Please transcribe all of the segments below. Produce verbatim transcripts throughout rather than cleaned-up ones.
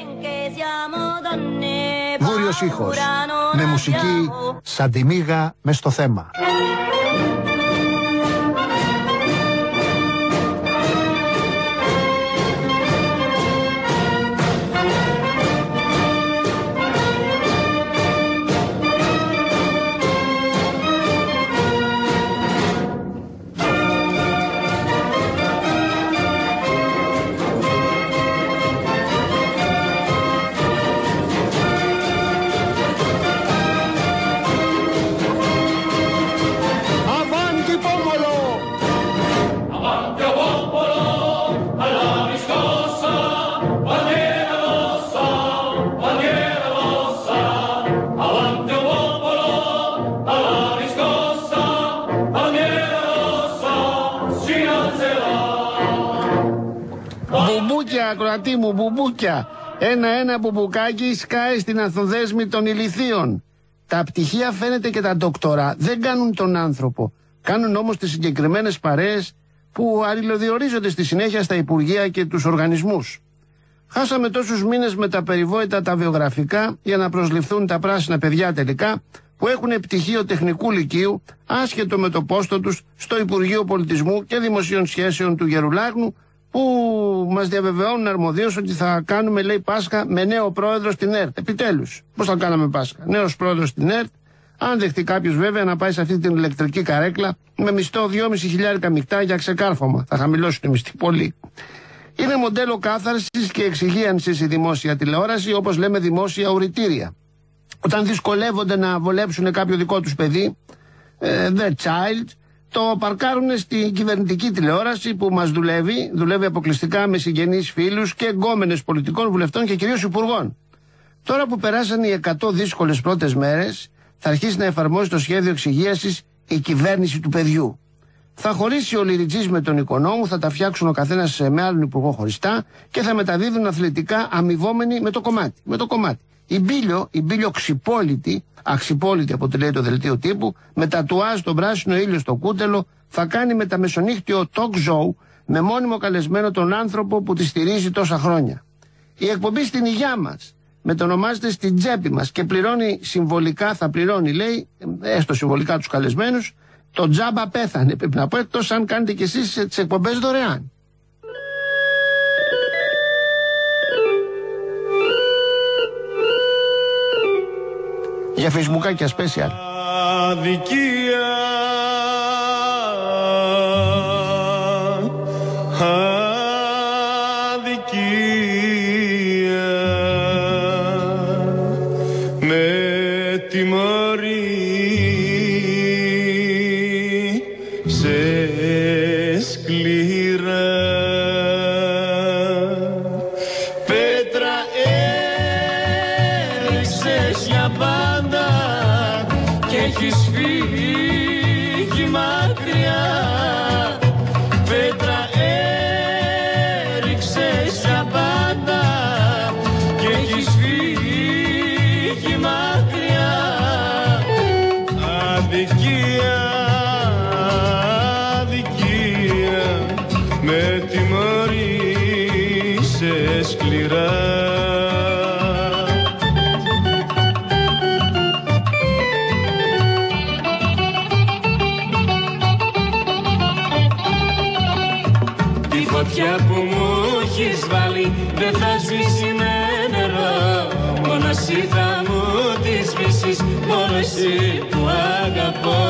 Βόρειος ήχος, με μουσική σαν τη μύγα μες στο θέμα. Μπουμπούκια, ακροατή μου, μπουμπούκια. Ένα-ένα μπουμπουκάκι σκάει στην ανθοδέσμη των ηλιθείων. Τα πτυχία, φαίνεται, και τα ντοκτορά δεν κάνουν τον άνθρωπο. Κάνουν όμως τις συγκεκριμένες παρέες που αλληλοδιορίζονται στη συνέχεια στα υπουργεία και τους οργανισμούς. Χάσαμε τόσους μήνες με τα περιβόητα τα βιογραφικά για να προσληφθούν τα πράσινα παιδιά τελικά, που έχουν πτυχίο τεχνικού λυκείου, άσχετο με το πόστο τους, στο Υπουργείο Πολιτισμού και Δημοσίων Σχέσεων του Γερουλάγνου, που μας διαβεβαιώνουν αρμοδίως ότι θα κάνουμε, λέει, Πάσχα με νέο πρόεδρο στην ΕΡΤ. Επιτέλους, πώς θα κάναμε Πάσχα? Νέος πρόεδρος στην ΕΡΤ, αν δεχτεί κάποιος βέβαια να πάει σε αυτή την ηλεκτρική καρέκλα με μισθό δυόμισι χιλιάρικα μεικτά για ξεκάρφωμα. Θα χαμηλώσει τη μισθή πολύ. Είναι μοντέλο κάθαρσης και εξυγίανσης η δημόσια τηλεόραση, όπως λέμε δημόσια ουρητήρια. Όταν δυσκολεύονται να βολέψουν κάποιο δικό τους παιδί, ε, the child, το παρκάρουν στην κυβερνητική τηλεόραση που μας δουλεύει, δουλεύει αποκλειστικά με συγγενείς φίλους και γκόμενες πολιτικών, βουλευτών και κυρίως υπουργών. Τώρα που περάσαν οι εκατό δύσκολες πρώτες μέρες, θα αρχίσει να εφαρμόζει το σχέδιο εξυγίασης η κυβέρνηση του παιδιού. Θα χωρίσει ο Λυριτζής με τον Οικονόμου, θα τα φτιάξουν ο καθένας με άλλον υπουργό χωριστά και θα μεταδίδουν αθλητικά αμοιβόμενοι με το κομμάτι. Με το κομμάτι. Η Μπίλιο, η Μπίλιο ξυπόλυτη, αξιπόλυτη από το λέει το δελτίο τύπου, με τατουάζ τον πράσινο ήλιο στο κούτελο, θα κάνει με τα μεσονύχτιο talk show με μόνιμο καλεσμένο τον άνθρωπο που τη στηρίζει τόσα χρόνια. Η εκπομπή στην υγειά μας μετονομάζεται στην τσέπη μας και πληρώνει συμβολικά, θα πληρώνει, λέει, έστω συμβολικά τους καλεσμένους, το τζάμπα πέθανε. Πρέπει να πω, εκτός αν κάνετε κι εσείς τις εκπομπές δωρεάν. Για φεϊσμπουκάκια special. Αδικία, αδικία, με τιμωρείσαι σκληρά. Πέτρα έριξες για πάντα και έχεις φύγει μακριά. Πέτρα έριξες για πάντα και έχεις φύγει μακριά. Αδικία, αδικία, με τιμωρείσαι σκληρά. Φωτιά που μου έχεις βάλει δεν θα σβήσει με νερό. Μόνο εσύ θα μου τη σβήσεις, μόνο εσύ που αγαπώ.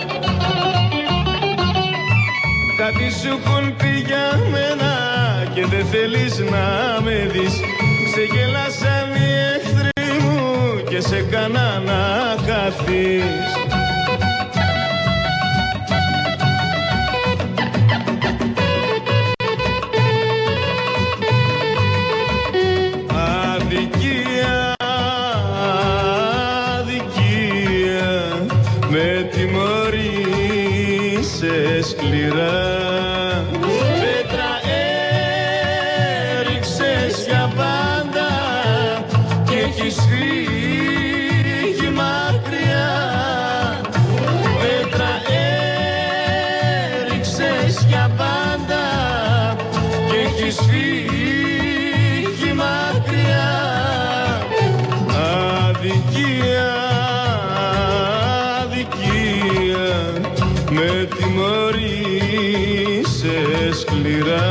Κάτι σου έχουν πει για μένα και δεν θέλεις να με δεις. Σε γελάσαν οι εχθροί μου και σε κάνα να χαθείς. Σκληρά. Πέτρα έριξες για πάντα και έχεις φύγει μακριά. Πέτρα έριξες για πάντα και έχεις φύγει μακριά. σκληρά.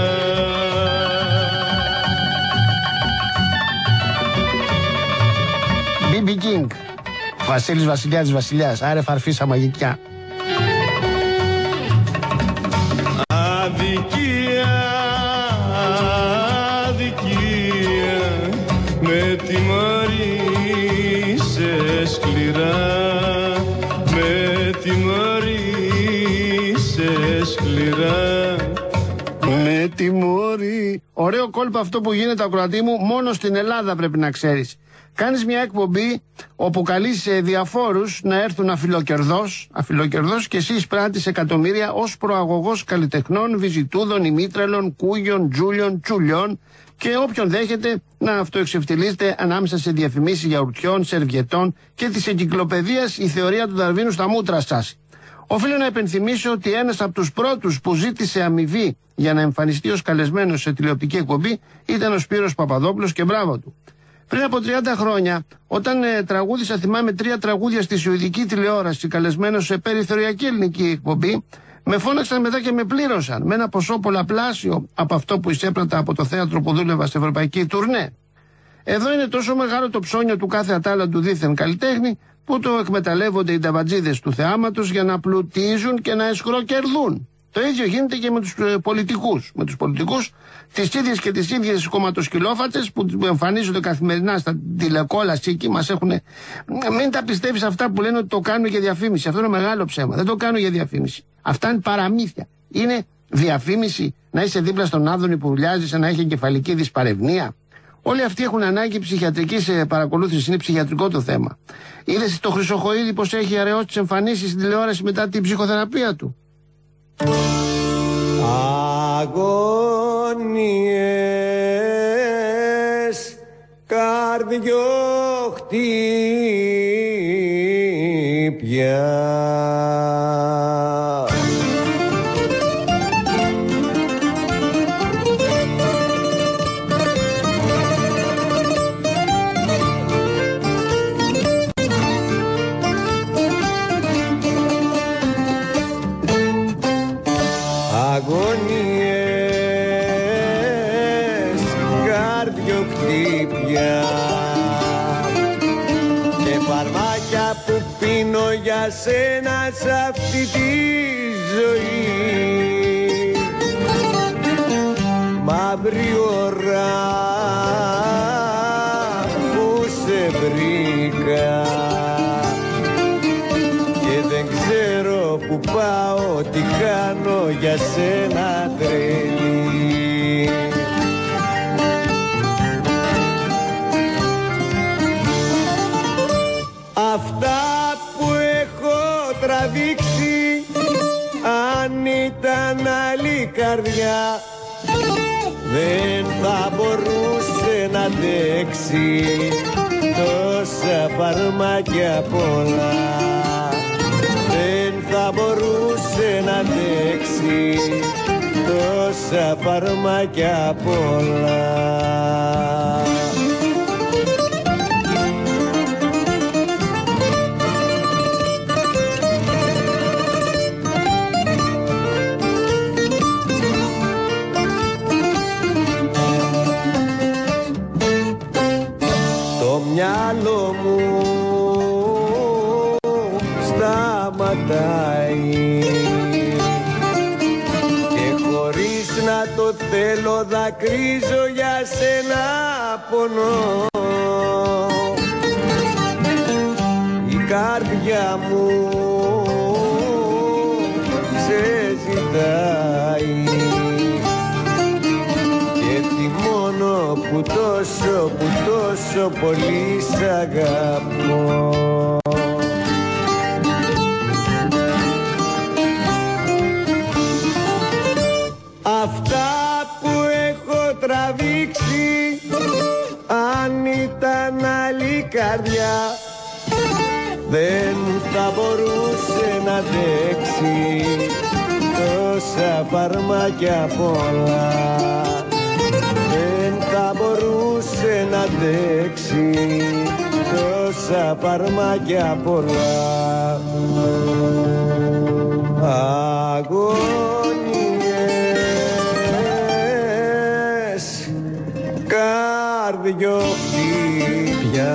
μπι μπι King, Βασίλης Βασιλιάδης Βασιλιάς, άρε φαρφίσα μαγικιά. Αδικία, αδικία, με τιμωρήσε σκληρά, με τιμωρήσε σκληρά. Με τιμωρεί. Ωραίο κόλπο αυτό που γίνεται, ακροατή μου, μόνο στην Ελλάδα πρέπει να ξέρεις. Κάνεις μια εκπομπή όπου καλείς διαφόρους να έρθουν αφιλοκερδός, αφιλοκερδός και εσύ εισπράττεις εκατομμύρια ως προαγωγός καλλιτεχνών, βυζιτούδων, ημίτρελων, κούγιων, τζούλιων, τσουλιών και όποιον δέχεται να αυτοεξευτελίζεται ανάμεσα σε διαφημίσεις γιαουρτιών, σερβιετών και της εγκυκλοπαιδείας η θεωρία του Δαρβίνου στα μούτρα σας. Οφείλω να υπενθυμίσω ότι ένας από τους πρώτους που ζήτησε αμοιβή για να εμφανιστεί ως καλεσμένος σε τηλεοπτική εκπομπή ήταν ο Σπύρος Παπαδόπουλος και μπράβο του. Πριν από τριάντα χρόνια, όταν ε, τραγούδισα, θυμάμαι, τρία τραγούδια στη σουηδική τηλεόραση, καλεσμένος σε περιθωριακή ελληνική εκπομπή, με φώναξαν μετά και με πλήρωσαν με ένα ποσό πολλαπλάσιο από αυτό που εισέπρατα από το θέατρο που δούλευα σε ευρωπαϊκή τουρνέ. Εδώ είναι τόσο μεγάλο το ψώνιο του κάθε ατάλλαντου δίθεν καλλιτέχνη, που το εκμεταλλεύονται οι νταβατζίδες του θεάματος για να πλουτίζουν και να εσχροκερδούν. Το ίδιο γίνεται και με τους ε, πολιτικούς. Με τους πολιτικούς, τις ίδιες και τις ίδιες κομματοσκυλόφατσες που εμφανίζονται καθημερινά στα τηλεκόλαση και μας έχουν. Μην τα πιστεύεις αυτά που λένε ότι το κάνουν για διαφήμιση. Αυτό είναι μεγάλο ψέμα. Δεν το κάνουν για διαφήμιση. Αυτά είναι παραμύθια. Είναι διαφήμιση να είσαι δίπλα στον Άδωνη που βουλιάζει σαν να έχει εγκεφαλική δυσπαρευνία. Όλοι αυτοί έχουν ανάγκη ψυχιατρικής παρακολούθησης. Είναι ψυχιατρικό το θέμα. Είδες το Χρυσοχοΐδη πως έχει αραιώσει τις εμφανίσεις στην τηλεόραση μετά την ψυχοθεραπεία του. Αγωνίες καρδιοχτύπια. Αγωνίες καρδιοχτύπια και φαρμάκια που πίνω για σένα σ' αυτή τη ζωή. Μαύρη ώρα που σε βρήκα και δεν ξέρω που πάω, τι κάνω για σένα τρελή. Αυτά που έχω τραβήξει, αν ήταν άλλη καρδιά, δεν θα μπορούσε να αντέξει τόσα φαρμάκια πολλά. Δεν θα μπορούσε να αντέξει τόσα φαρμάκια πολλά. Το μυαλό μου σταματάει και χωρίς να το θέλω δακρύζω για σένα πονώ. Η καρδιά μου σε ζητάει και τι μόνο που τόσο, που τόσο πολύ σ' αγαπώ. Αυτά που έχω τραβήξει, αν ήταν άλλη καρδιά, δεν θα μπορούσε να αντέξει τόσα φαρμάκια πολλά. Δεν θα μπορούσε να αντέξει τόσα φαρμάκια πολλά. Αγωνίες δυο χτύπια.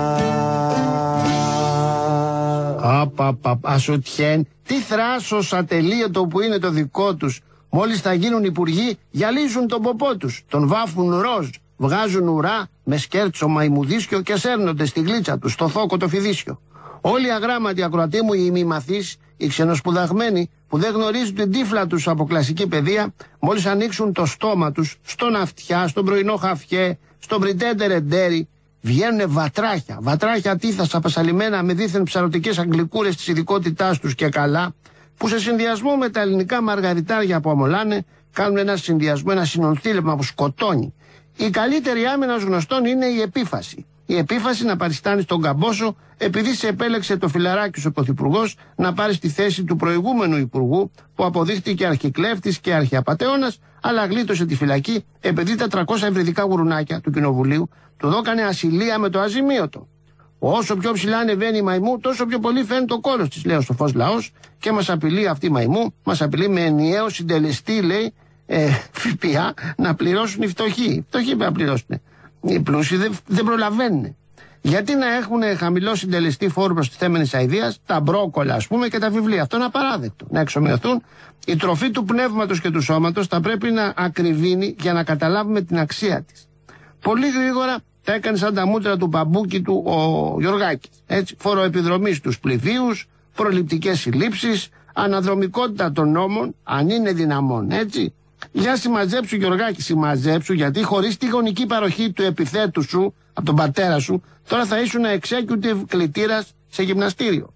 Απαπαπ, ασουτιέν, τι θράσος ατελείωτο που είναι το δικό τους. Μόλις θα γίνουν υπουργοί, γυαλίζουν τον ποπό τους, τον βάφουν ροζ, βγάζουν ουρά με σκέρτσο μαϊμουδίσιο και σέρνονται στη γλίτσα τους, στο θόκο το φιδίσιο. Όλοι οι αγράμματοι ακροατοί μου, οι ημιμαθείς, οι ξενοσπουδαγμένοι που δεν γνωρίζουν την τύφλα τους από κλασική παιδεία, μόλις ανοίξουν το στόμα τους στον αυτιά, στον πρωινό χαφιέ, στον πριτέντε ρεντέρι, βγαίνουν βατράχια, βατράχια τίθασα πασαλιμένα με δίθεν ψαρωτικές αγγλικούρες της ειδικότητάς τους και καλά, που σε συνδυασμό με τα ελληνικά μαργαριτάρια που αμολάνε, κάνουν ένα συνδυασμό, ένα συνονθήλευμα που σκοτώνει. Η καλύτερη άμυνας γνωστών είναι η επίφαση. Η επίφαση να παριστάνει στον καμπόσο επειδή σε επέλεξε το φιλαράκι σου ο πρωθυπουργός να πάρει τη θέση του προηγούμενου υπουργού που αποδείχτηκε αρχικλέφτης και αρχιαπατεώνας, αλλά γλίτωσε τη φυλακή επειδή τα τριακόσια ευρυδικά γουρουνάκια του κοινοβουλίου του δώκανε ασυλία με το αζημίωτο. Όσο πιο ψηλά ανεβαίνει η μαϊμού, τόσο πιο πολύ φαίνεται το κόλος της, λέει ο σοφός λαός, και μας απειλεί αυτή η μαϊμού, μας απειλεί με ενιαίο συντελεστή, λέει, ε, ΦΠΑ να πληρώσουν οι φτωχοί. Οι φτωχοί πρέπει να πληρώσουν. Οι πλούσιοι δεν, δεν προλαβαίνουν. Γιατί να έχουν χαμηλό συντελεστή φόρου προστιθέμενης αηδίας, τα μπρόκολα ας πούμε και τα βιβλία. Αυτό είναι απαράδεκτο. Να εξομοιωθούν. Η τροφή του πνεύματος και του σώματος θα πρέπει να ακριβίνει για να καταλάβουμε την αξία της. Πολύ γρήγορα τα έκανε σαν τα μούτρα του μπαμπούκι του ο Γιωργάκης. Έτσι, φοροεπιδρομή στους πληθύους, προληπτικές συλλήψεις, αναδρομικότητα των νόμων, αν είναι δυναμών, έτσι. Για συμμαζέψου Γιωργάκη, συμμαζέψου, γιατί χωρίς τη γονική παροχή του επιθέτου σου, από τον πατέρα σου, τώρα θα ήσουν executive κλητήρας σε γυμναστήριο.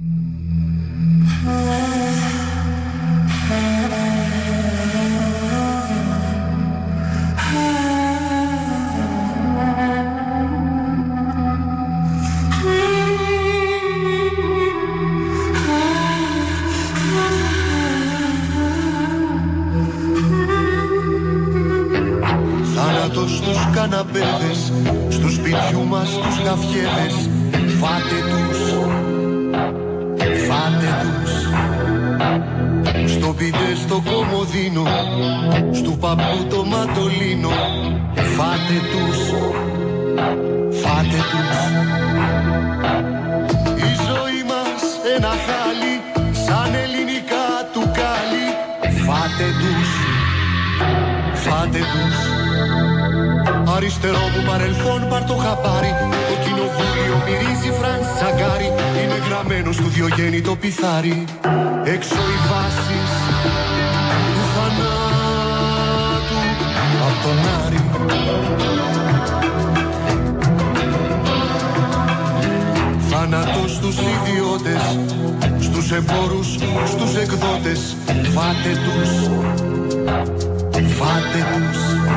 Στους καναπέδες, στους σπιτιού μας τους γαφιέδες, φάτε τους, φάτε τους. Στο πιτέ στο κομμωδίνο, στου παππού το μαντολίνο, φάτε τους, φάτε τους. Η ζωή μας ένα χάλι, σαν ελληνικά του κάλι, φάτε τους, φάτε τους. Αριστερό μου παρελθόν πάρ' το χαπάρι, το κοινοβούλιο μυρίζει φραντσαγκάρι, είναι γραμμένο στο Διογέννη το πιθάρι. Έξω οι βάσεις του θανάτου απ' τον Άρη. Θάνατος στους ιδιώτες, στους εμπόρους, στους εκδότες, φάτε τους, φάτε τους.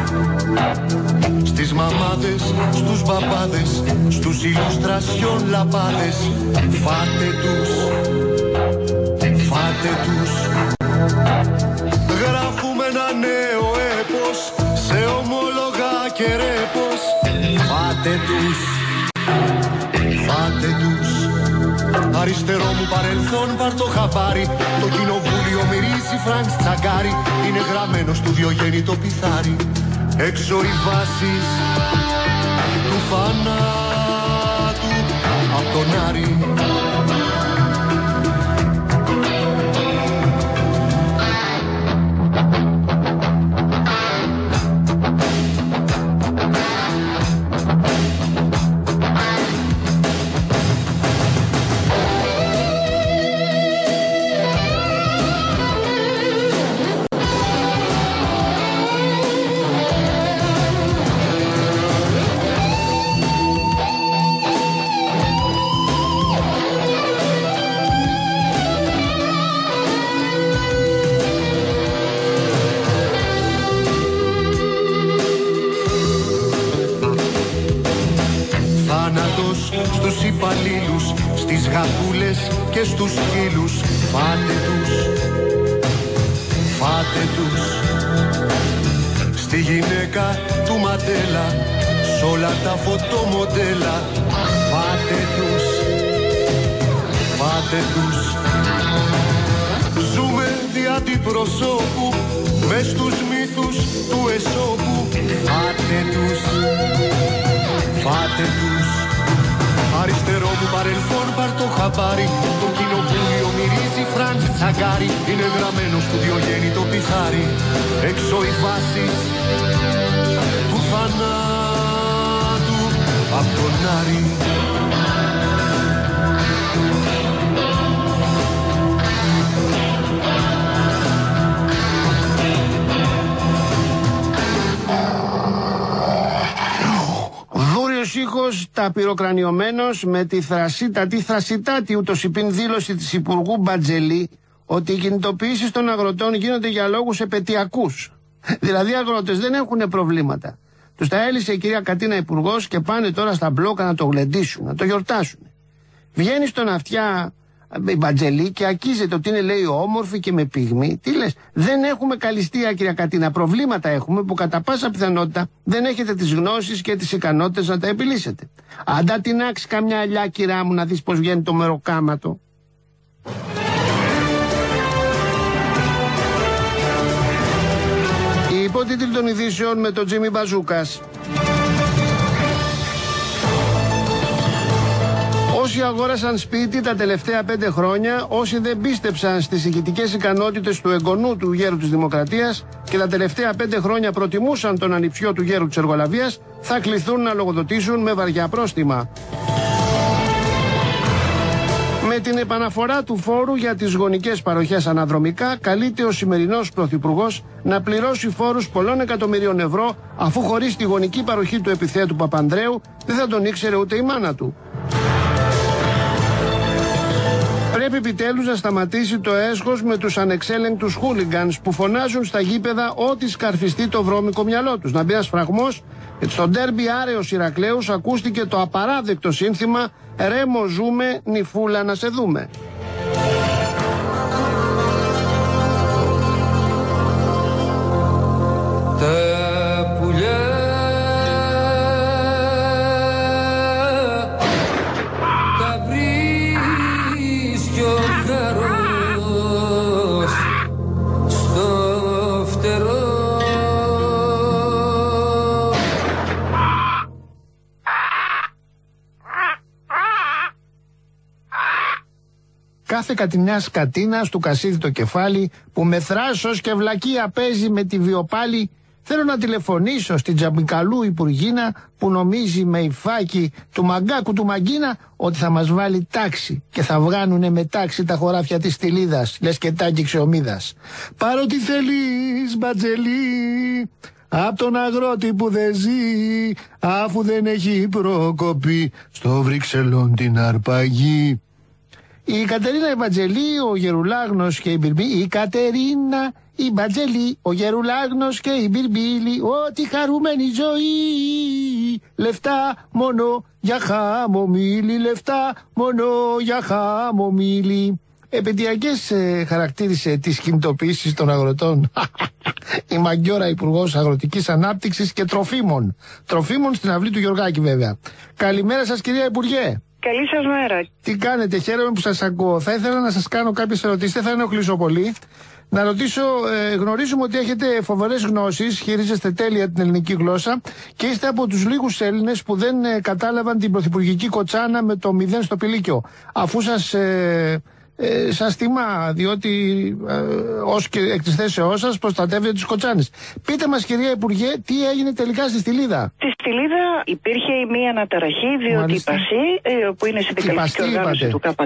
Στις μαμάδες, στους μπαμπάδες, στους ηλουστρασιόν λαπάδες, φάτε τους, φάτε τους. Γράφουμε ένα νέο έπος, σε ομόλογα και ρέπος, φάτε τους, φάτε τους. Αριστερό μου παρελθόν πάρ' το χαπάρι, το κοινοβούλιο μυρίζει Φρανκ Τσαγκάρι, είναι γραμμένο στο Διογέννη το πιθάρι. Έξω οι βάσεις του θανάτου απ' τον Άρη. Στους υπαλλήλους, στις γατούλες και στους σκύλους, φάτε τους, φάτε τους. Στη γυναίκα του Μαντέλα, σ' όλα τα φωτομοντέλα, φάτε τους, φάτε τους. Ζούμε δι' αντιπροσώπου, μες στους μύθους φίλους του Εσώπου. Φάτε τους, φάτε τους. Αριστερό μου παρελθόν πάρ' το χαμπάρι. Το κοινοβούλιο μυρίζει Φρανκ Τσαγκάρι. Είναι γραμμένο στο Διογέννη το πιθάρι. Έξω οι βάσεις του θανάτου απ' τον Άρη. Δούριος ήχος ταπειροκρανιωμένος με τη θρασίτατη θρασιτάτη ούτως υπήν δήλωση της Υπουργού Μπατζελή ότι οι κινητοποιήσεις των αγροτών γίνονται για λόγους επαιτειακούς. Δηλαδή οι αγρότες δεν έχουν προβλήματα. Τους τα έλυσε η κυρία Κατίνα Υπουργός και πάνε τώρα στα μπλόκα να το γλεντήσουν, να το γιορτάσουν. Βγαίνει στον αυτιά η Μπατζελή και ακίζεται ότι είναι, λέει, όμορφη και με πυγμή. Τι λες, δεν έχουμε καλυστία, κυρία Κατίνα. Προβλήματα έχουμε που κατά πάσα πιθανότητα δεν έχετε τις γνώσεις και τις ικανότητες να τα επιλύσετε. Αντά την άξει καμιά αλιά, κυρά μου, να δεις πως βγαίνει το μεροκάματο. Οι υπότιτλοι των ειδήσεων με τον Τζίμι Μπαζούκας. Όσοι αγόρασαν σπίτι τα τελευταία πέντε χρόνια, όσοι δεν πίστεψαν στις ηγετικές ικανότητες του εγγονού του γέρου της Δημοκρατίας και τα τελευταία πέντε χρόνια προτιμούσαν τον ανιψιό του γέρου της Εργολαβίας, θα κληθούν να λογοδοτήσουν με βαριά πρόστιμα. Με την επαναφορά του φόρου για τις γονικές παροχές αναδρομικά, καλείται ο σημερινός πρωθυπουργός να πληρώσει φόρους πολλών εκατομμυρίων ευρώ, αφού χωρίς τη γονική παροχή του επιθέτου Παπανδρέου δεν θα τον ήξερε ούτε η μάνα του. Πρέπει επιτέλους να σταματήσει το έσχος με τους ανεξέλεγκτους χούλιγκανς που φωνάζουν στα γήπεδα ό,τι σκαρφιστεί το βρώμικο μυαλό τους. Να μπει ένας φραγμός, γιατί στο ντέρμπι Άρεος Ηρακλέους ακούστηκε το απαράδεκτο σύνθημα «Ρέμο ζούμε, νυφούλα να σε δούμε». Τα πουλιά τα βρίσκει ο χαρός στο φτερό. Κάθε κατηνιάς κατίνας του Κασίδη το κεφάλι που με θράσος και βλακεία παίζει με τη βιοπάλη. Θέλω να τηλεφωνήσω στην Τζαμπικαλού Υπουργίνα που νομίζει με υφάκι του μαγκάκου του Μαγκίνα ότι θα μας βάλει τάξη και θα βγάνουνε με τάξη τα χωράφια της Στυλίδας, λες και τάκι ξεομίδας. Παρότι θέλεις, Μπατζελή, απ' τον αγρότη που δεν ζει, αφού δεν έχει προκοπή στο Βρυξελών την αρπαγή. Η Κατερίνα η Μπατζελή, ο Γερουλάγνος και η Μπιρμπίλη. Η Κατερίνα η Μπατζελή, ο Γερουλάγνος και η Μπιρμπίλη. Ό,τι χαρούμενη ζωή. Λεφτά μόνο για χαμομήλι, λεφτά μόνο για χαμομήλι. Επαιτειακές ε, χαρακτήρισε τις κινητοποιήσεις των αγροτών η Μαγκιόρα, Υπουργός Αγροτικής Ανάπτυξης και Τροφίμων. Τροφίμων στην αυλή του Γεωργάκη βέβαια. Καλημέρα σας, κυρία Υπουργέ. Καλή σας μέρα. Τι κάνετε, χαίρομαι που σας ακούω. Θα ήθελα να σας κάνω κάποιες ερωτήσεις, δεν θα ενοχλήσω πολύ. Να ρωτήσω, ε, γνωρίζουμε ότι έχετε φοβερές γνώσεις, χειρίζεστε τέλεια την ελληνική γλώσσα και είστε από τους λίγους Έλληνες που δεν ε, κατάλαβαν την πρωθυπουργική κοτσάνα με το μηδέν στο πηλίκιο. Αφού σας, ε, ε, σας τιμά, διότι ε, ως και εκ της θέσεώς σας προστατεύετε τις κοτσάνες. Πείτε μας, κυρία Υπουργέ, τι έγινε τελικά στη Στυλίδα. Στη Στυλίδα υπήρχε μία αναταραχή, διότι Μάλιστα. η ΠΑΣΗ, ε, που είναι συνδικαλιστική οργάνωση του ΚΚ,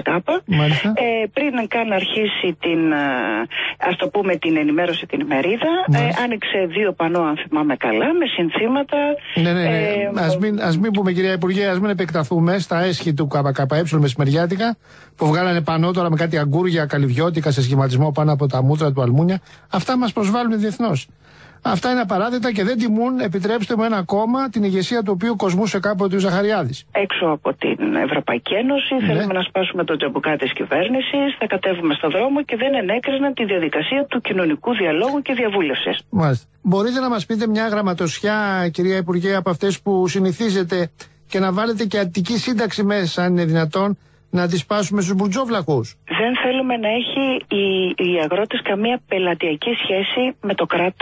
ε, πριν καν αρχίσει την, ας το πούμε, την ενημέρωση την ημερίδα, ε, άνοιξε δύο πανό, αν θυμάμαι καλά, με συνθήματα. Ναι, ναι, ναι. Ε, ας, μην, ας μην πούμε, κυρία Υπουργέ, ας μην επεκταθούμε στα έσχη του ΚΚΕ μεσημεριάτικα, που βγάλανε πανό τώρα με κάτι αγκούρια καλυβιώτικα σε σχηματισμό πάνω από τα μούτρα του αλμούνια. Αυτά μας προσβάλλουν διεθνώς. Αυτά είναι απαράδεκτα και δεν τιμούν, επιτρέψτε μου, ένα κόμμα την ηγεσία του οποίου κοσμούσε κάποτε ο Ζαχαριάδης. Έξω από την Ευρωπαϊκή Ένωση, ναι. Θέλουμε να σπάσουμε τον τζαμπουκά της κυβέρνησης, θα κατέβουμε στον δρόμο και δεν ενέκριναν τη διαδικασία του κοινωνικού διαλόγου και διαβούλευσης. Μάλιστα. Μπορείτε να μας πείτε μια γραμματοσιά, κυρία Υπουργέ, από αυτές που συνηθίζετε και να βάλετε και αττική σύνταξη μέσα, αν είναι δυνατόν, να τις πάσουμε στους μπουρτζόβλακους. Δεν θέλουμε να έχει οι, οι αγρότες καμία πελατειακή σχέση με το κράτος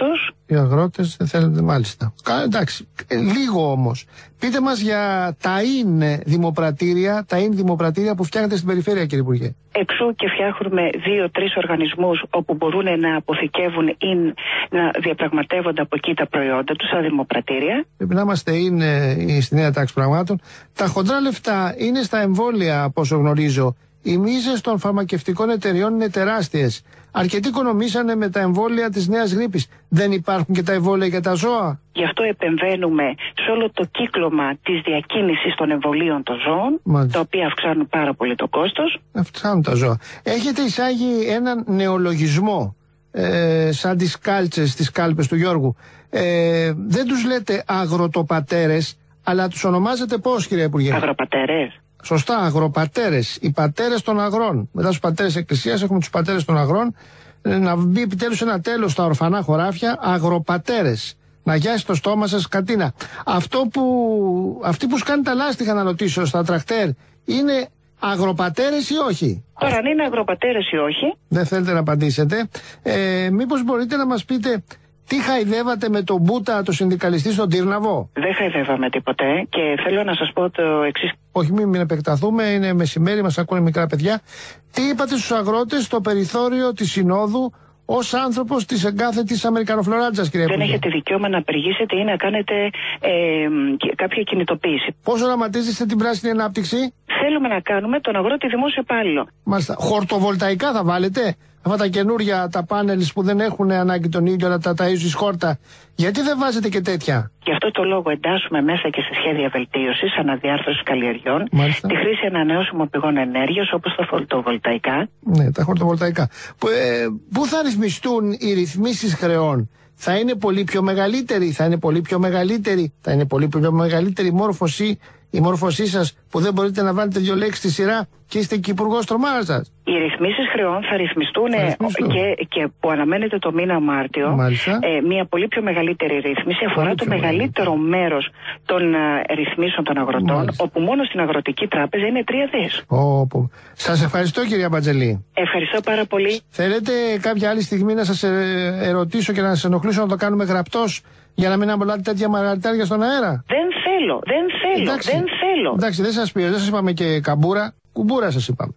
Οι αγρότες δεν θέλετε, μάλιστα. Κα, εντάξει, λίγο όμως. Πείτε μας για τα είναι δημοπρατήρια, τα είναι δημοπρατήρια που φτιάχνετε στην περιφέρεια, κύριε Υπουργέ. Εξού και φτιάχνουμε δύο-τρεις οργανισμούς όπου μπορούν να αποθηκεύουν ή να διαπραγματεύονται από εκεί τα προϊόντα τους, σαν δημοπρατήρια. Πρέπει να είμαστε είναι στη νέα τάξη πραγμάτων. Τα χοντρά λεφτά είναι στα εμβόλια, από όσο γνωρίζω. Οι μίζες των φαρμακευτικών εταιριών είναι τεράστιες. Αρκετοί οικονομήσανε με τα εμβόλια της νέας γρίπης. Δεν υπάρχουν και τα εμβόλια για τα ζώα. Γι' αυτό επεμβαίνουμε σε όλο το κύκλωμα της διακίνησης των εμβολίων των ζώων, Μάλιστα. τα οποία αυξάνουν πάρα πολύ το κόστος. Αυξάνουν τα ζώα. Έχετε εισάγει έναν νεολογισμό, ε, σαν τις κάλτσες, τις κάλπες του Γιώργου. Ε, δεν τους λέτε αγροτοπατέρες, αλλά τους ονομάζετε πώς, κύριε Υπουργέ? Αγροπατέρες. Σωστά, αγροπατέρες, οι πατέρες των αγρών. Μετά τους πατέρες εκκλησίας έχουμε τους πατέρες των αγρών. Να μπει επιτέλους ένα τέλος στα ορφανά χωράφια, αγροπατέρες. Να γιάσει το στόμα σας κατίνα. Αυτό που, αυτοί που σκάνε τα λάστιχα, να ρωτήσω, στα τρακτέρ, είναι αγροπατέρες ή όχι? Τώρα, αν είναι αγροπατέρες ή όχι. Δεν θέλετε να απαντήσετε. Ε, μήπως μπορείτε να μας πείτε τι χαϊδεύατε με τον Μπούτα, το συνδικαλιστή, στον Τύρναβο? Δεν χαϊδεύαμε τίποτε και θέλω να σας πω το εξής. Όχι, μην, μην επεκταθούμε, είναι μεσημέρι, μας ακούνε μικρά παιδιά. Τι είπατε στους αγρότες στο περιθώριο της Συνόδου ως άνθρωπος της εγκάθετης Αμερικανοφλωράτζας, κύριε Υπουργέ? Δεν έχετε δικαίωμα να απεργήσετε ή να κάνετε ε, κάποια κινητοποίηση. Πώς οραματίζεστε την πράσινη ανάπτυξη? Θέλουμε να κάνουμε τον αγρότη δημόσιο υπάλληλο. Μάλιστα. Χορτοβολταϊκά θα βάλετε? Αυτά τα καινούρια, τα πάνελς που δεν έχουν ανάγκη τον ήλιο, αλλά τα ταΐζεις χόρτα. Γιατί δεν βάζετε και τέτοια? Γι' αυτό το λόγο εντάσσουμε μέσα και σε σχέδια βελτίωσης, αναδιάρθρωσης καλλιεργιών, Μάλιστα. τη χρήση ανανεώσιμων πηγών ενέργειας, όπως τα φωτοβολταϊκά. Ναι, τα φωτοβολταϊκά. Που, ε, πού θα ρυθμιστούν οι ρυθμίσεις χρεών? Θα είναι πολύ πιο μεγαλύτερη, θα είναι πολύ πιο μεγαλύτερη, θα είναι πολύ πιο μεγαλύτερη η μόρφωση, η μόρφωσή σας, που δεν μπορείτε να βάλετε δύο λέξεις στη σειρά και είστε και υπουργός τρομάρας σας? Οι ρυθμίσεις χρεών θα ρυθμιστούν, θα ρυθμιστούν. Και, και που αναμένεται το μήνα Μάρτιο, ε, μια πολύ πιο μεγαλύτερη ρύθμιση αφορά πολύ το μεγαλύτερο μέρος των ε, ρυθμίσεων των αγροτών, Μάλιστα. όπου μόνο στην Αγροτική Τράπεζα είναι τρία δις. Oh, oh. Σας ευχαριστώ, κυρία Μπατζελή. Ευχαριστώ πάρα πολύ. Θέλετε κάποια άλλη στιγμή να σας ε, ερωτήσω και να σας ενοχλήσω να το κάνουμε γραπτός, για να μην αμπολάτε τέτοια μαγαλιτάρια στον αέρα? Δεν θέλω, δεν θέλω, εντάξει, δεν θέλω. Εντάξει, δεν σας πήρε, δεν σας είπαμε και καμπούρα, κουμπούρα σας είπαμε.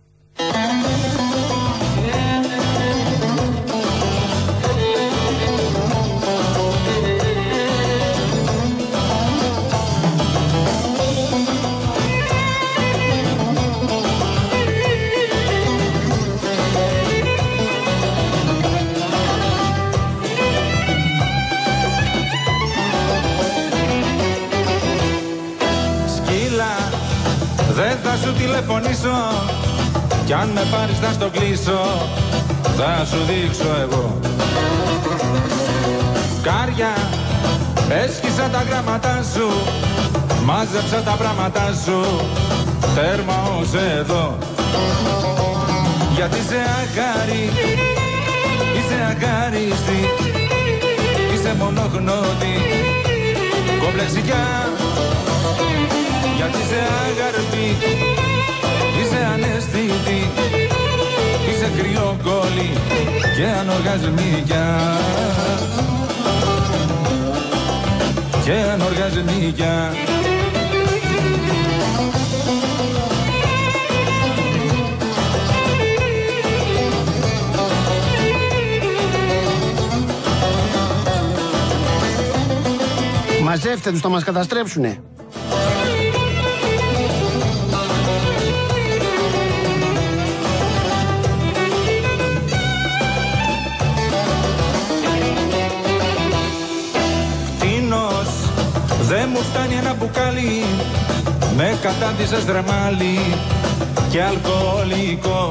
Δεν θα σου τηλεφωνήσω κι αν με πάρεις θα στο κλείσω, θα σου δείξω εγώ. Κάρια, έσχισα τα γράμματά σου, μάζεψα τα πράγματα σου, τέρμα ως εδώ. Γιατί είσαι αγάρι, είσαι αγάριστη, είσαι μονογνώτη, κομπλεξικιά. Γιατί είσαι άγαρτη, είσαι αναισθητή, είσαι κρυοκόλλη και ανοργασμίκια, και ανοργασμίκια. Μαζεύτε τους, θα μας καταστρέψουνε. Δεν μου φτάνει ένα μπουκάλι, με κατάντησες δρεμάλι και αλκοολικό.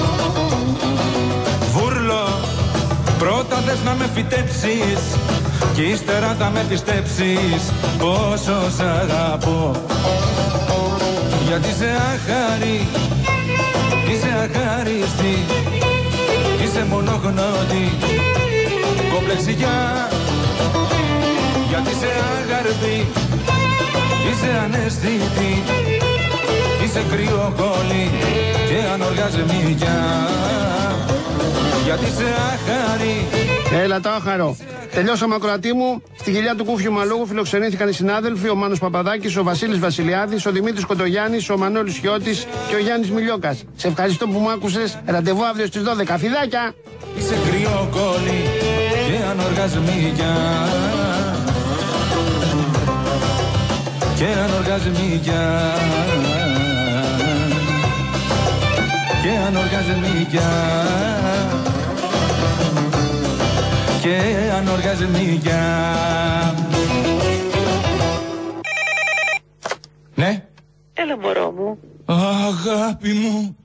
Βούρλο, πρώτα θες να με φυτέψεις κι ύστερα θα με πιστέψεις πόσο σ' αγαπώ. Γιατί είσαι άχαρη, είσαι αχάριστη, είσαι μονογνώτη, κομπλεξικιά. Γιατί είσαι άγαρτη, είσαι αναισθητή, είσαι κρυοκόλλη και ανοργασμίκια. Γιατί είσαι άχαρη, Έλα, τα χαρό. Τελειώσαμε, ακροατή μου. Στη κοιλιά του Κούφιου Μαλόγου φιλοξενήθηκαν οι συνάδελφοι: ο Μάνος Παπαδάκης, ο Βασίλης Βασιλιάδης, ο Δημήτρης Κοντογιάννης, ο Μανώλης Χιώτης και ο Γιάννης Μιλιόκας. Σε ευχαριστώ που μου άκουσες. Ραντεβού αύριο στις δώδεκα. Φιδάκια! Είσαι κρυό κόλλη και ανοργασμίκια. Και ανοργασμίκια. Και ανοργασμίκια. Και ανοργασμίκια. Ναι. Έλα, μωρό μου. Αγάπη μου.